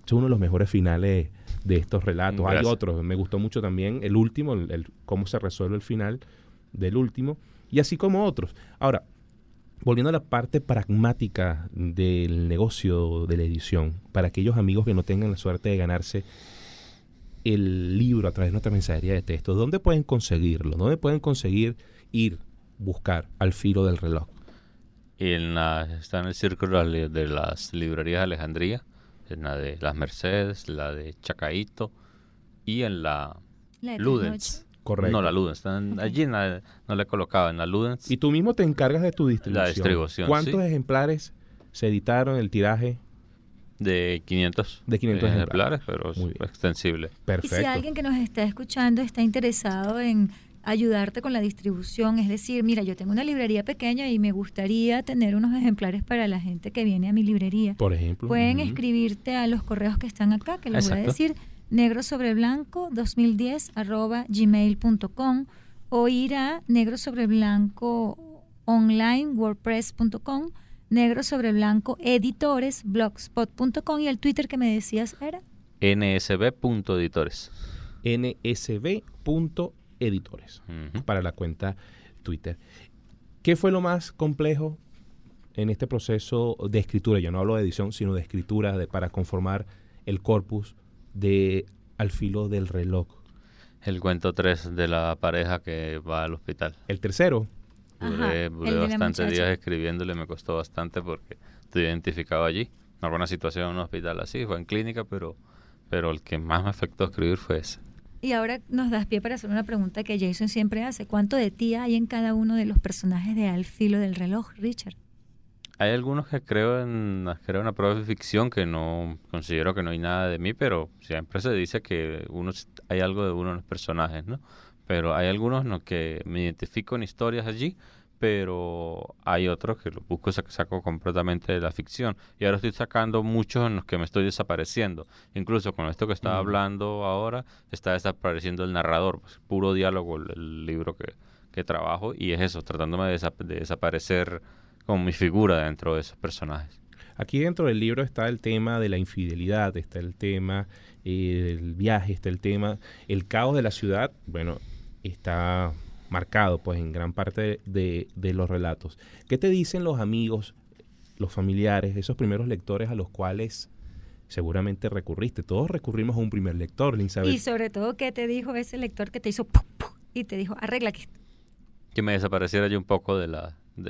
es uno de los mejores finales de estos relatos. Gracias. Hay otros. Me gustó mucho también el último, cómo se resuelve el final del último. Y así como otros. Ahora, volviendo a la parte pragmática del negocio de la edición, para aquellos amigos que no tengan la suerte de ganarse el libro a través de nuestra mensajería de texto, ¿dónde pueden conseguirlo? ¿Dónde pueden conseguir buscar Al filo del reloj? Está en el círculo de las librerías de Alejandría, en la de Las Mercedes, la de Chacaíto y en la La de Ludens. Correcto. No, la Ludens. Allí no la he colocado, en la Ludens. Y tú mismo te encargas de tu distribución. La distribución, ¿Cuántos sí. ejemplares se editaron, el tiraje? De 500. De 500 ejemplares, pero Muy es bien. extensible. Y Perfecto. si alguien que nos está escuchando está interesado en ayudarte con la distribución, es decir, mira, yo tengo una librería pequeña y me gustaría tener unos ejemplares para la gente que viene a mi librería. Por ejemplo. Pueden Ujú. escribirte a los correos que están acá, que les voy a Exacto. decir, negrosobreblanco2010@gmail.com o ir a negrosobreblanco.online.wordpress.com, negrosobreblancoeditores.blogspot.com y el Twitter que me decías era nsb.editores. nsb.editores Ujú. para la cuenta Twitter. ¿Qué fue lo más complejo en este proceso de escritura? Yo no hablo de edición, sino de escritura para conformar el corpus de Al filo del reloj. El cuento 3 de la pareja que va al hospital. El tercero, Duré el de la bastantes muchacha. días escribiéndole, me costó bastante porque estoy identificado allí. No fue una situación en un hospital así, fue en clínica, pero el que más me afectó a escribir fue ese. Y ahora nos das pie para hacer una pregunta que Jason siempre hace. ¿Cuánto de ti hay en cada uno de los personajes de Al filo del reloj, Richard? Hay algunos que creo en una prueba de ficción que no considero que no hay nada de mí, pero siempre se dice que hay algo de uno en los personajes, ¿no? Pero hay algunos en los que me identifico en historias allí, pero hay otros que los busco saco completamente de la ficción. Y ahora estoy sacando muchos en los que me estoy desapareciendo. Incluso con esto que estaba hablando ahora, está desapareciendo el narrador, pues, puro diálogo el libro que trabajo, y es eso, tratándome de desaparecer como mi figura dentro de esos personajes. aquí dentro del libro está el tema de la infidelidad, está el tema del viaje, está el tema, el caos de la ciudad, bueno, está marcado pues en gran parte de los relatos. ¿Qué te dicen los amigos, los familiares, esos primeros lectores a los cuales seguramente recurriste? Todos recurrimos a un primer lector, Elizabeth. Y sobre todo, ¿qué te dijo ese lector que te hizo ¡pum, pum! Y te dijo, arregla aquí? Que me desapareciera yo un poco de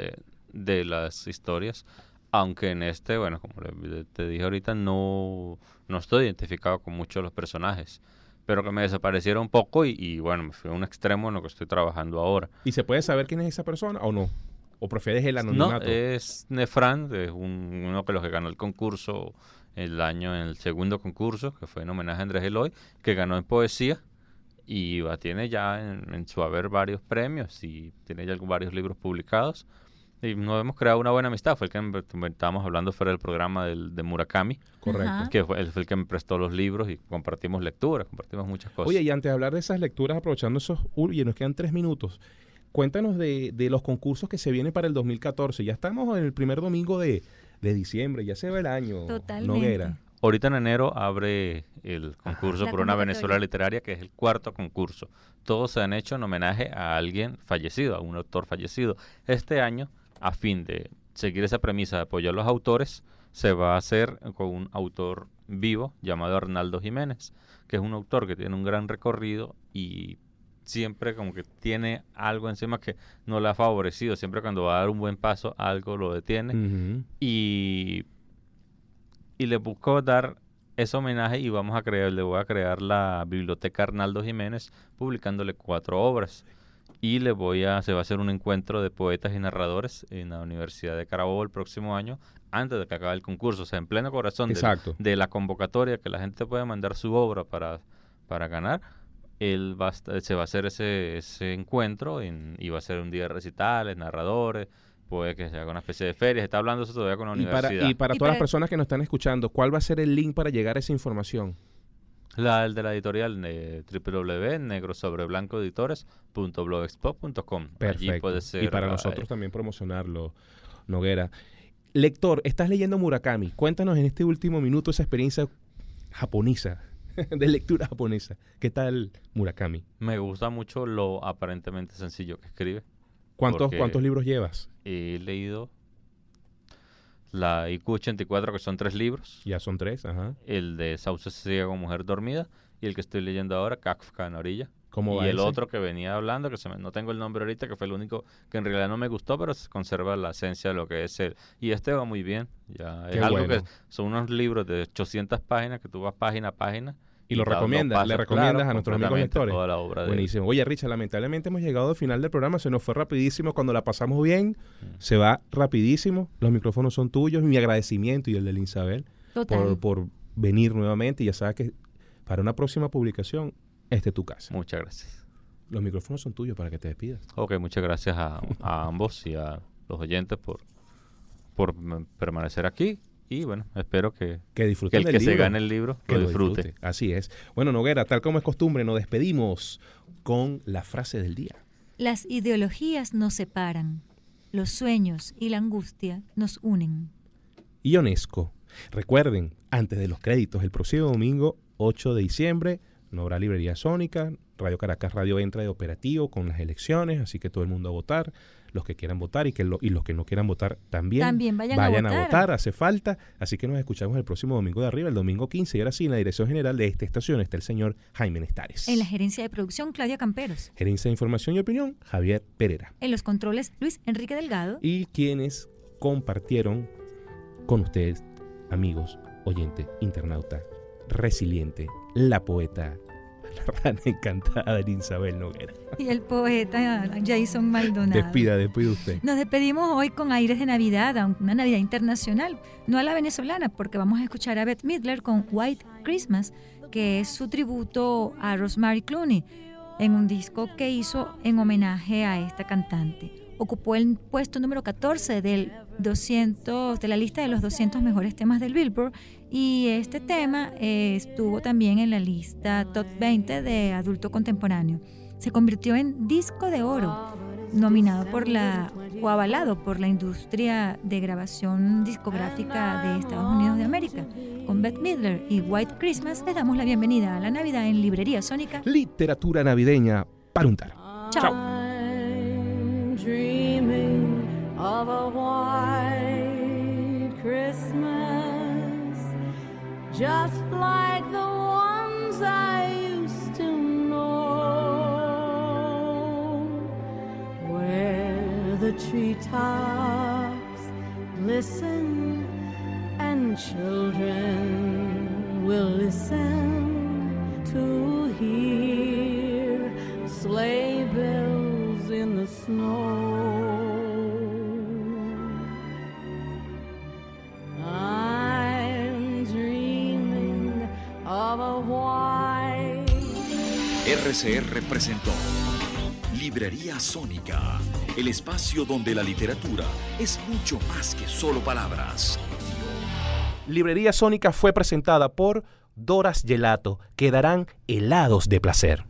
las historias, aunque en este, bueno, como te dije ahorita, no estoy identificado con muchos de los personajes, pero que me desapareciera un poco y bueno, me fui a un extremo en lo que estoy trabajando ahora. ¿Y se puede saber quién es esa persona o no? ¿O prefieres el anonimato? No, es Nefran, es uno de los que ganó el concurso en el segundo concurso, que fue en homenaje a Andrés Eloy, que ganó en poesía y tiene ya en su haber varios premios y tiene ya varios libros publicados. Y nos hemos creado una buena amistad. Fue el que estábamos hablando fuera del programa de Murakami, Correcto. Ajá. que fue el que me prestó los libros y compartimos lecturas, compartimos muchas cosas. Oye, y antes de hablar de esas lecturas, aprovechando oye, nos quedan 3 minutos. Cuéntanos de los concursos que se vienen para el 2014. Ya estamos en el primer domingo de diciembre, ya se va el año. Totalmente. Noguera. Ahorita en enero abre el concurso La por una convocatoria. Venezuela literaria, que es el 4º concurso. Todos se han hecho en homenaje a alguien fallecido, a un autor fallecido. Este año, a fin de seguir esa premisa de apoyar a los autores, se va a hacer con un autor vivo llamado Arnaldo Jiménez, que es un autor que tiene un gran recorrido y siempre como que tiene algo encima que no le ha favorecido. Siempre cuando va a dar un buen paso, algo lo detiene. Ujú. Y le busco dar ese homenaje y le voy a crear la Biblioteca Arnaldo Jiménez, publicándole 4 obras. Y se va a hacer un encuentro de poetas y narradores en la Universidad de Carabobo el próximo año, antes de que acabe el concurso. O sea, en pleno corazón Exacto. de la convocatoria, que la gente puede mandar su obra para ganar. Se va a hacer ese encuentro y va a ser un día de recitales, narradores, puede que se haga una especie de feria. Se está hablando eso todavía con la universidad. Y para Y todas para- las personas que nos están escuchando, ¿cuál va a ser el link para llegar a esa información? El de la editorial www.negrosobreblancoeditores.blogspot.com. Allí Perfecto. puede ser. Y para nosotros también promocionarlo, Noguera. Lector, estás leyendo Murakami. Cuéntanos en este último minuto esa experiencia. japonesa, de lectura japonesa. ¿Qué tal Murakami? Me gusta mucho lo aparentemente sencillo que escribe. ¿Cuántos Porque libros llevas? He leído la IQ 84, que son 3 libros. Ya son 3, ajá. El de Sauce se ciega con mujer dormida. Y el que estoy leyendo ahora, Kafka en la orilla. ¿Cómo Y va el ese? otro que venía hablando, que no tengo el nombre ahorita, que fue el único que en realidad no me gustó, pero se conserva la esencia de lo que es él. Y este va muy bien. Ya Qué es algo bueno. que son unos libros de 800 páginas que tú vas página a página. Y lo recomiendas, le recomiendas a nuestros amigos completamente lectores. toda la obra de él. Buenísimo. Oye, Richard, lamentablemente hemos llegado al final del programa. Se nos fue rapidísimo. Cuando la pasamos bien, se va rapidísimo. Los micrófonos son tuyos. Mi agradecimiento y el de Isabel Total. por venir nuevamente. Y ya sabes que para una próxima publicación, esta es tu casa. Muchas gracias. Los micrófonos son tuyos para que te despidas. Ok, muchas gracias a ambos y a los oyentes por permanecer aquí. Y bueno, espero que disfruten el del que se libro. gane el libro Que lo disfrute. Así es. Bueno, Noguera, tal como es costumbre, nos despedimos con la frase del día. Las ideologías nos separan, los sueños y la angustia nos unen. Ionesco. Recuerden, antes de los créditos, el próximo domingo, 8 de diciembre, no habrá librería sónica. Radio Caracas Radio entra de operativo con las elecciones, así que todo el mundo a votar. Los que quieran votar y los que no quieran votar también. También vayan a votar. Hace falta. Así que nos escuchamos el próximo domingo de arriba, el domingo 15. Y ahora sí, en la dirección general de esta estación está el señor Jaime Nestares. En la gerencia de producción, Claudia Camperos. Gerencia de Información y Opinión, Javier Pereira. En los controles, Luis Enrique Delgado. Y quienes compartieron con ustedes, amigos, oyente, internauta, resiliente, la poeta, la rana encantada de Isabel Noguera. Y el poeta Jason Maldonado. Despide usted. Nos despedimos hoy con aires de Navidad, una Navidad internacional, no a la venezolana, porque vamos a escuchar a Bette Midler con White Christmas, que es su tributo a Rosemary Clooney, en un disco que hizo en homenaje a esta cantante. Ocupó el puesto número 14 de la lista de los 200 mejores temas del Billboard, y este tema estuvo también en la lista Top 20 de adulto contemporáneo. Se convirtió en disco de oro, nominado o avalado por la industria de grabación discográfica de Estados Unidos de América. Con Bette Midler y White Christmas les damos la bienvenida a la Navidad en Librería Sónica. Literatura navideña para untar. Chao. I'm dreaming of a white Christmas, just like the ones I used to know, where the treetops glisten and children will listen to hear sleigh bells in the snow. I'm dreaming of a white. RCR presentó Librería Sónica, el espacio donde la literatura es mucho más que solo palabras. Librería Sónica fue presentada por Doras Gelato. Quedarán helados de placer.